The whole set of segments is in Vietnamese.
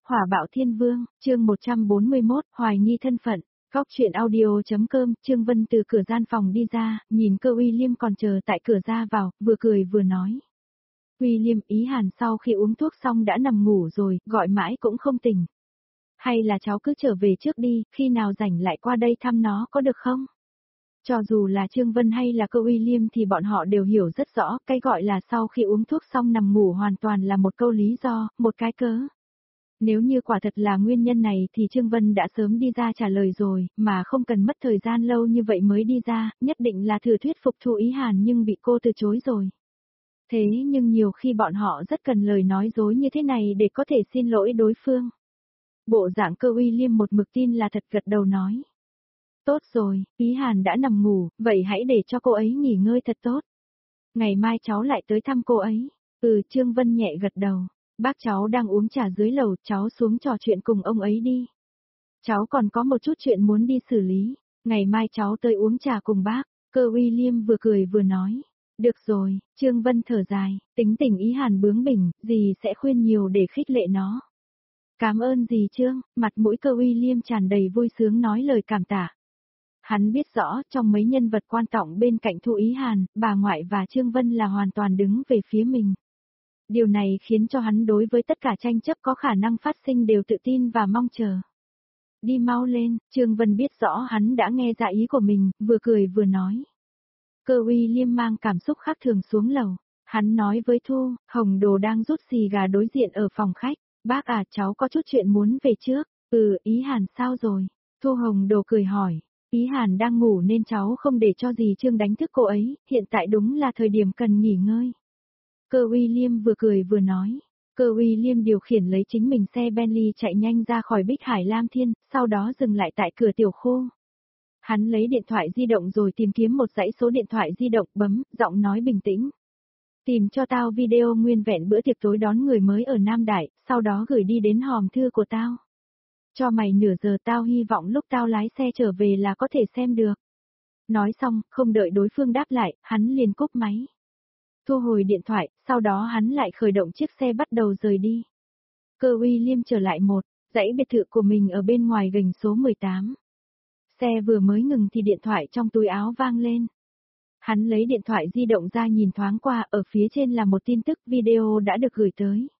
Hỏa bạo thiên vương, chương 141, hoài nghi thân phận. Góc chuyện audio.com, Trương Vân từ cửa gian phòng đi ra, nhìn cơ William còn chờ tại cửa ra vào, vừa cười vừa nói. William, Ý Hàn sau khi uống thuốc xong đã nằm ngủ rồi, gọi mãi cũng không tỉnh. Hay là cháu cứ trở về trước đi, khi nào rảnh lại qua đây thăm nó có được không? Cho dù là Trương Vân hay là cơ William thì bọn họ đều hiểu rất rõ, cái gọi là sau khi uống thuốc xong nằm ngủ hoàn toàn là một câu lý do, một cái cớ. Nếu như quả thật là nguyên nhân này thì Trương Vân đã sớm đi ra trả lời rồi, mà không cần mất thời gian lâu như vậy mới đi ra, nhất định là thử thuyết phục Thu Ý Hàn nhưng bị cô từ chối rồi. Thế nhưng nhiều khi bọn họ rất cần lời nói dối như thế này để có thể xin lỗi đối phương. Bộ dạng cơ William một mực tin là thật, gật đầu nói. Tốt rồi, Ý Hàn đã nằm ngủ, vậy hãy để cho cô ấy nghỉ ngơi thật tốt. Ngày mai cháu lại tới thăm cô ấy. Trương Vân nhẹ gật đầu. Bác cháu đang uống trà dưới lầu, cháu xuống trò chuyện cùng ông ấy đi. Cháu còn có một chút chuyện muốn đi xử lý, ngày mai cháu tới uống trà cùng bác. Cơ William vừa cười vừa nói. Được rồi, Trương Vân thở dài, tính tình Ý Hàn bướng bỉnh, dì sẽ khuyên nhiều để khích lệ nó. Cảm ơn dì Trương, mặt mũi cơ William tràn đầy vui sướng nói lời cảm tạ. Hắn biết rõ trong mấy nhân vật quan trọng bên cạnh Thu Ý Hàn, bà ngoại và Trương Vân là hoàn toàn đứng về phía mình. Điều này khiến cho hắn đối với tất cả tranh chấp có khả năng phát sinh đều tự tin và mong chờ. Đi mau lên, Trương Vân biết rõ hắn đã nghe ra ý của mình, vừa cười vừa nói. Cơ William mang cảm xúc khác thường xuống lầu. Hắn nói với Thu, Hồng Đồ đang rút xì gà đối diện ở phòng khách. Bác à, cháu có chút chuyện muốn về trước. Ý Hàn sao rồi? Thu Hồng Đồ cười hỏi. Ý Hàn đang ngủ nên cháu không để cho dì Trương đánh thức cô ấy, hiện tại đúng là thời điểm cần nghỉ ngơi. Cơ William vừa cười vừa nói. Cơ William điều khiển lấy chính mình xe Bentley chạy nhanh ra khỏi Bích Hải Lam Thiên, sau đó dừng lại tại cửa tiểu khu. Hắn lấy điện thoại di động rồi tìm kiếm một dãy số điện thoại di động, bấm, giọng nói bình tĩnh. Tìm cho tao video nguyên vẹn bữa tiệc tối đón người mới ở Nam Đại, sau đó gửi đi đến hòm thư của tao. Cho mày nửa giờ, tao hy vọng lúc tao lái xe trở về là có thể xem được. Nói xong, không đợi đối phương đáp lại, hắn liền cúp máy. Thu hồi điện thoại, sau đó hắn lại khởi động chiếc xe bắt đầu rời đi. Cơ William trở lại dãy biệt thự của mình ở bên ngoài gành số 18. Xe vừa mới ngừng thì điện thoại trong túi áo vang lên. Hắn lấy điện thoại di động ra nhìn thoáng qua, ở phía trên là một tin tức video đã được gửi tới.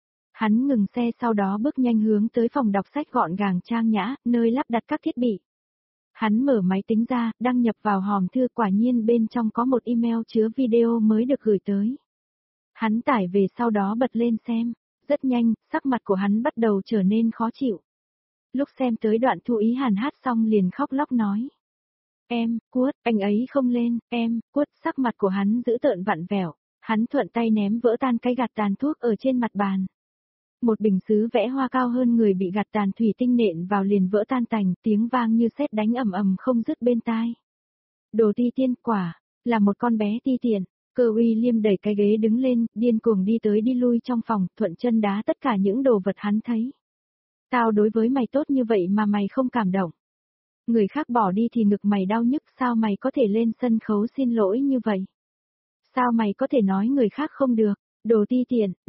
Hắn ngừng xe sau đó bước nhanh hướng tới phòng đọc sách gọn gàng trang nhã, nơi lắp đặt các thiết bị. Hắn mở máy tính ra, đăng nhập vào hòm thư, quả nhiên bên trong có một email chứa video mới được gửi tới. Hắn tải về sau đó bật lên xem. Rất nhanh, sắc mặt của hắn bắt đầu trở nên khó chịu. Lúc xem tới đoạn Thu Ý Hàn hát xong liền khóc lóc nói. Em, Cuốt, anh ấy không lên, em, Cuốt, sắc mặt của hắn dữ tợn vặn vẹo. Hắn thuận tay ném vỡ tan cái gạt tàn thuốc ở trên mặt bàn. Một bình sứ vẽ hoa cao hơn người bị gạt tàn thủy tinh nện vào liền vỡ tan tành, tiếng vang như sét đánh ầm ầm không dứt bên tai. Đồ ti tiên quả, là một con bé ti tiện. Cơ William đẩy cái ghế đứng lên, điên cuồng đi tới đi lui trong phòng, thuận chân đá tất cả những đồ vật hắn thấy. Tao đối với mày tốt như vậy mà mày không cảm động. Người khác bỏ đi thì ngực mày đau nhức, sao mày có thể lên sân khấu xin lỗi như vậy? Sao mày có thể nói người khác không được? Đồ ti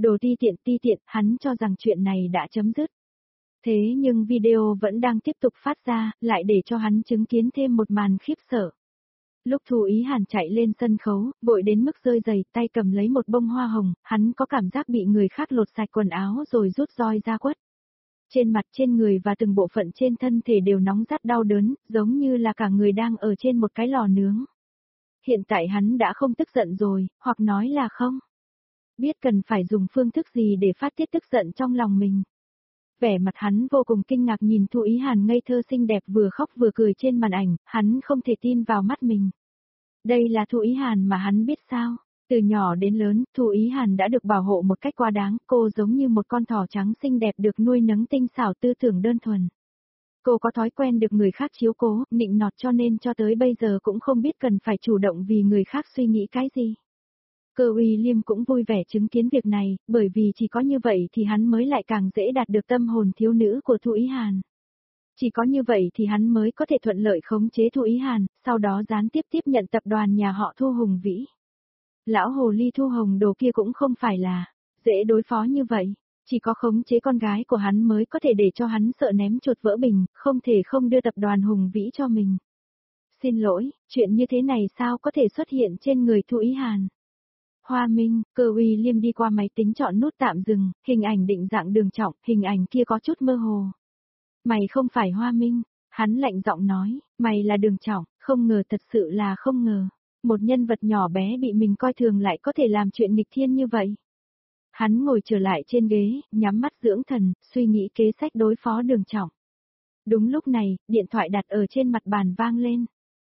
tiện, hắn cho rằng chuyện này đã chấm dứt. Thế nhưng video vẫn đang tiếp tục phát ra, lại để cho hắn chứng kiến thêm một màn khiếp sợ. Lúc Thu Ý Hàn chạy lên sân khấu, vội đến mức rơi giày, tay cầm lấy một bông hoa hồng, hắn có cảm giác bị người khác lột sạch quần áo rồi rút roi ra quất. Trên mặt, trên người và từng bộ phận trên thân thể đều nóng rát đau đớn, giống như là cả người đang ở trên một cái lò nướng. Hiện tại hắn đã không tức giận rồi, hoặc nói là không biết cần phải dùng phương thức gì để phát tiết tức giận trong lòng mình. Vẻ mặt hắn vô cùng kinh ngạc nhìn Thu Ý Hàn ngây thơ xinh đẹp vừa khóc vừa cười trên màn ảnh, hắn không thể tin vào mắt mình. Đây là Thu Ý Hàn mà hắn biết sao? Từ nhỏ đến lớn, Thu Ý Hàn đã được bảo hộ một cách quá đáng, cô giống như một con thỏ trắng xinh đẹp được nuôi nấng tinh xảo tư tưởng đơn thuần. Cô có thói quen được người khác chiếu cố, nịnh nọt cho nên cho tới bây giờ cũng không biết cần phải chủ động vì người khác suy nghĩ cái gì. Cơ William cũng vui vẻ chứng kiến việc này, bởi vì chỉ có như vậy thì hắn mới lại càng dễ đạt được tâm hồn thiếu nữ của Thu Ý Hàn. Chỉ có như vậy thì hắn mới có thể thuận lợi khống chế Thu Ý Hàn, sau đó gián tiếp tiếp nhận tập đoàn nhà họ Thu Hùng Vĩ. Lão hồ ly Thu Hồng Đồ kia cũng không phải là dễ đối phó như vậy. Chỉ có khống chế con gái của hắn mới có thể để cho hắn sợ ném chuột vỡ bình, không thể không đưa tập đoàn hùng vĩ cho mình. Xin lỗi, chuyện như thế này sao có thể xuất hiện trên người Thu Ý Hàn. Hoa Minh, Cơ Uy Liêm đi qua máy tính chọn nút tạm dừng, hình ảnh định dạng Đường Trọng, hình ảnh kia có chút mơ hồ. Mày không phải Hoa Minh, hắn lạnh giọng nói, mày là Đường Trọng, không ngờ thật sự là không ngờ. Một nhân vật nhỏ bé bị mình coi thường lại có thể làm chuyện nghịch thiên như vậy. Hắn ngồi trở lại trên ghế, nhắm mắt dưỡng thần, suy nghĩ kế sách đối phó Đường Trọng. Đúng lúc này, điện thoại đặt ở trên mặt bàn vang lên.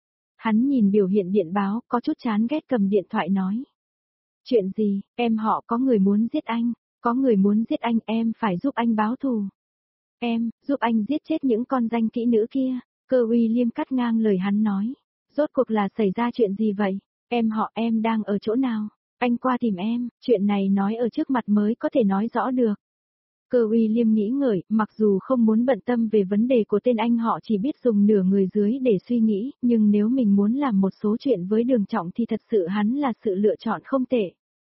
Hắn nhìn biểu hiện điện báo, có chút chán ghét cầm điện thoại nói. Chuyện gì, em họ có người muốn giết anh, có người muốn giết anh, em phải giúp anh báo thù. Em, giúp anh giết chết những con danh kỹ nữ kia, Cơ Uy Liêm cắt ngang lời hắn nói. Rốt cuộc là xảy ra chuyện gì vậy, em họ em đang ở chỗ nào, anh qua tìm em, chuyện này nói ở trước mặt mới có thể nói rõ được. Cơ Uy Liêm nghĩ ngợi, mặc dù không muốn bận tâm về vấn đề của tên anh họ chỉ biết dùng nửa người dưới để suy nghĩ, nhưng nếu mình muốn làm một số chuyện với Đường Trọng thì thật sự hắn là sự lựa chọn không tệ.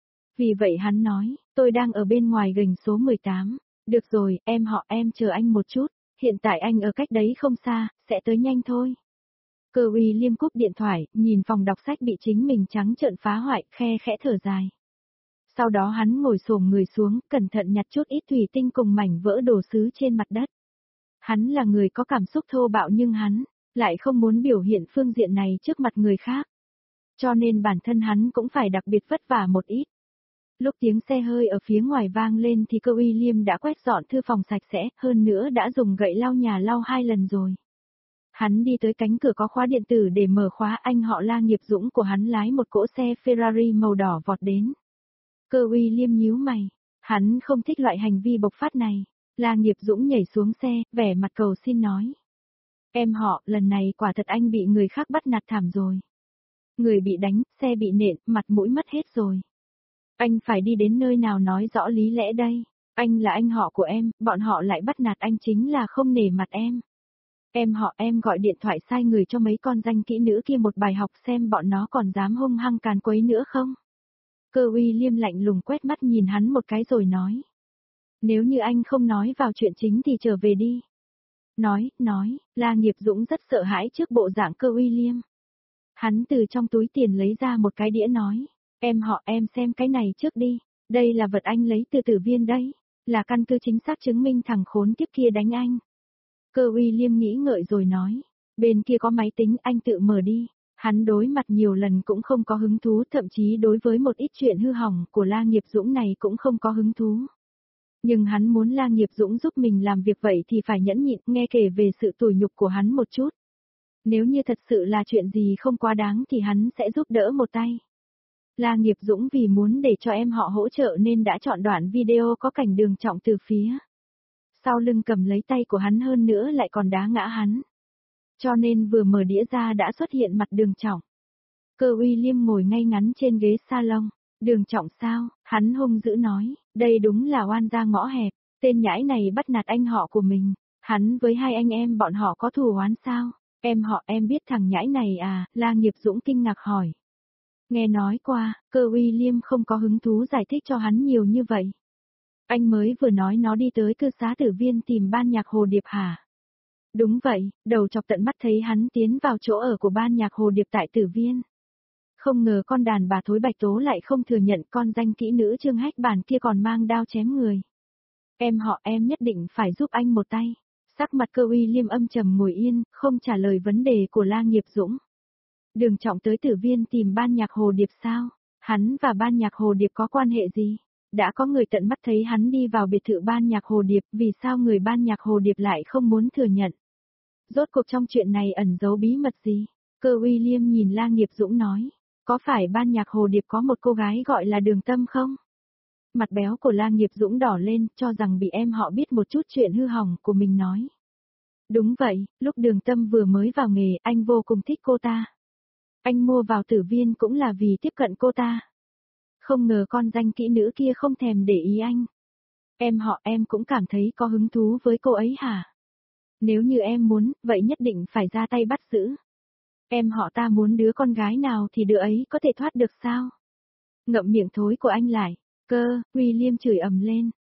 Vì vậy hắn nói, tôi đang ở bên ngoài gành số 18, được rồi, em họ em chờ anh một chút, hiện tại anh ở cách đấy không xa, sẽ tới nhanh thôi. Cơ Uy Liêm cúp điện thoại, nhìn phòng đọc sách bị chính mình trắng trợn phá hoại, khe khẽ thở dài. Sau đó hắn ngồi xổm người xuống, cẩn thận nhặt chút ít thủy tinh cùng mảnh vỡ đồ sứ trên mặt đất. Hắn là người có cảm xúc thô bạo nhưng hắn lại không muốn biểu hiện phương diện này trước mặt người khác. Cho nên bản thân hắn cũng phải đặc biệt vất vả một ít. Lúc tiếng xe hơi ở phía ngoài vang lên thì Cơ Uy Liêm đã quét dọn thư phòng sạch sẽ, hơn nữa đã dùng gậy lau nhà lau 2 lần rồi. Hắn đi tới cánh cửa có khóa điện tử để mở khóa, anh họ La Nghiệp Dũng của hắn lái một cỗ xe Ferrari màu đỏ vọt đến. Cơ Uy Liêm nhíu mày, hắn không thích loại hành vi bộc phát này. La Nghiệp Dũng nhảy xuống xe, vẻ mặt cầu xin nói. Em họ, lần này quả thật anh bị người khác bắt nạt thảm rồi. Người bị đánh, xe bị nện, mặt mũi mất hết rồi. Anh phải đi đến nơi nào nói rõ lý lẽ đây. Anh là anh họ của em, bọn họ lại bắt nạt anh chính là không nể mặt em. Em họ em gọi điện thoại sai người cho mấy con danh kỹ nữ kia một bài học xem bọn nó còn dám hung hăng càn quấy nữa không. Cơ Uy Liêm lạnh lùng quét mắt nhìn hắn một cái rồi nói. Nếu như anh không nói vào chuyện chính thì trở về đi. Nói, La Nghiệp Dũng rất sợ hãi trước bộ dạng Cơ Uy Liêm. Hắn từ trong túi tiền lấy ra một cái đĩa nói. Em họ em xem cái này trước đi, đây là vật anh lấy từ tử viên đấy, là căn cứ chính xác chứng minh thằng khốn kiếp kia đánh anh. Cơ Uy Liêm nghĩ ngợi rồi nói. Bên kia có máy tính anh tự mở đi. Hắn đối mặt nhiều lần cũng không có hứng thú, thậm chí đối với một ít chuyện hư hỏng của La Nghiệp Dũng này cũng không có hứng thú. Nhưng hắn muốn La Nghiệp Dũng giúp mình làm việc vậy thì phải nhẫn nhịn, nghe kể về sự tủi nhục của hắn một chút. Nếu như thật sự là chuyện gì không quá đáng thì hắn sẽ giúp đỡ một tay. La Nghiệp Dũng vì muốn để cho em họ hỗ trợ nên đã chọn đoạn video có cảnh Đường Trọng từ phía sau lưng cầm lấy tay của hắn, hơn nữa lại còn đá ngã hắn. Cho nên vừa mở đĩa ra đã xuất hiện mặt Đường Trọng. Cơ Uy Liêm ngồi ngay ngắn trên ghế salon. Đường Trọng sao? Hắn hung dữ nói, đây đúng là oan gia ngõ hẹp, tên nhãi này bắt nạt anh họ của mình. Hắn với hai anh em bọn họ có thù oán sao? Em họ em biết thằng nhãi này à? La Nghiệp Dũng kinh ngạc hỏi. Nghe nói qua, Cơ Uy Liêm không có hứng thú giải thích cho hắn nhiều như vậy. Anh mới vừa nói nó đi tới cư xá Tử Viên tìm ban nhạc Hồ Điệp hả? Đúng vậy, đầu chọc tận mắt thấy hắn tiến vào chỗ ở của ban nhạc Hồ Điệp tại Tử Viên. Không ngờ con đàn bà thối Bạch Tố lại không thừa nhận con danh kỹ nữ Trương Hách Bản kia còn mang đao chém người. Em họ em nhất định phải giúp anh một tay. Sắc mặt Cơ Uy Liêm âm trầm ngồi yên, không trả lời vấn đề của La Nghiệp Dũng. Đường Trọng tới Tử Viên tìm ban nhạc Hồ Điệp sao? Hắn và ban nhạc Hồ Điệp có quan hệ gì? Đã có người tận mắt thấy hắn đi vào biệt thự ban nhạc Hồ Điệp, vì sao người ban nhạc Hồ Điệp lại không muốn thừa nhận? Rốt cuộc trong chuyện này ẩn giấu bí mật gì? Cơ Uy Liêm nhìn La Nghiệp Dũng nói, có phải ban nhạc Hồ Điệp có một cô gái gọi là Đường Tâm không? Mặt béo của La Nghiệp Dũng đỏ lên, cho rằng bị em họ biết một chút chuyện hư hỏng của mình nói. Đúng vậy, lúc Đường Tâm vừa mới vào nghề, anh vô cùng thích cô ta. Anh mua vào Tử Viên cũng là vì tiếp cận cô ta. Không ngờ con danh kỹ nữ kia không thèm để ý anh. Em họ em cũng cảm thấy có hứng thú với cô ấy hả? Nếu như em muốn, vậy nhất định phải ra tay bắt giữ. Em họ ta muốn đứa con gái nào thì đứa ấy có thể thoát được sao? Ngậm miệng thối của anh lại. Cơ, William chửi ầm lên.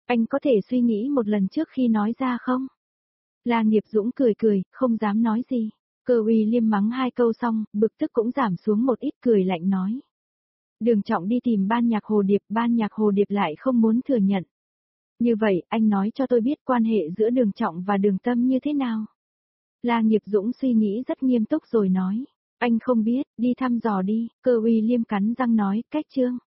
Anh có thể suy nghĩ một lần trước khi nói ra không? La Nghiệp Dũng cười cười, không dám nói gì. Cơ Uy Liêm mắng 2 câu xong, bực tức cũng giảm xuống một ít, cười lạnh nói. Đường Trọng đi tìm ban nhạc Hồ Điệp lại không muốn thừa nhận. Như vậy, anh nói cho tôi biết quan hệ giữa Đường Trọng và Đường Tâm như thế nào? La Nghiệp Dũng suy nghĩ rất nghiêm túc rồi nói. Anh không biết, đi thăm dò đi, Cơ Uy Liêm cắn răng nói, cách Trương.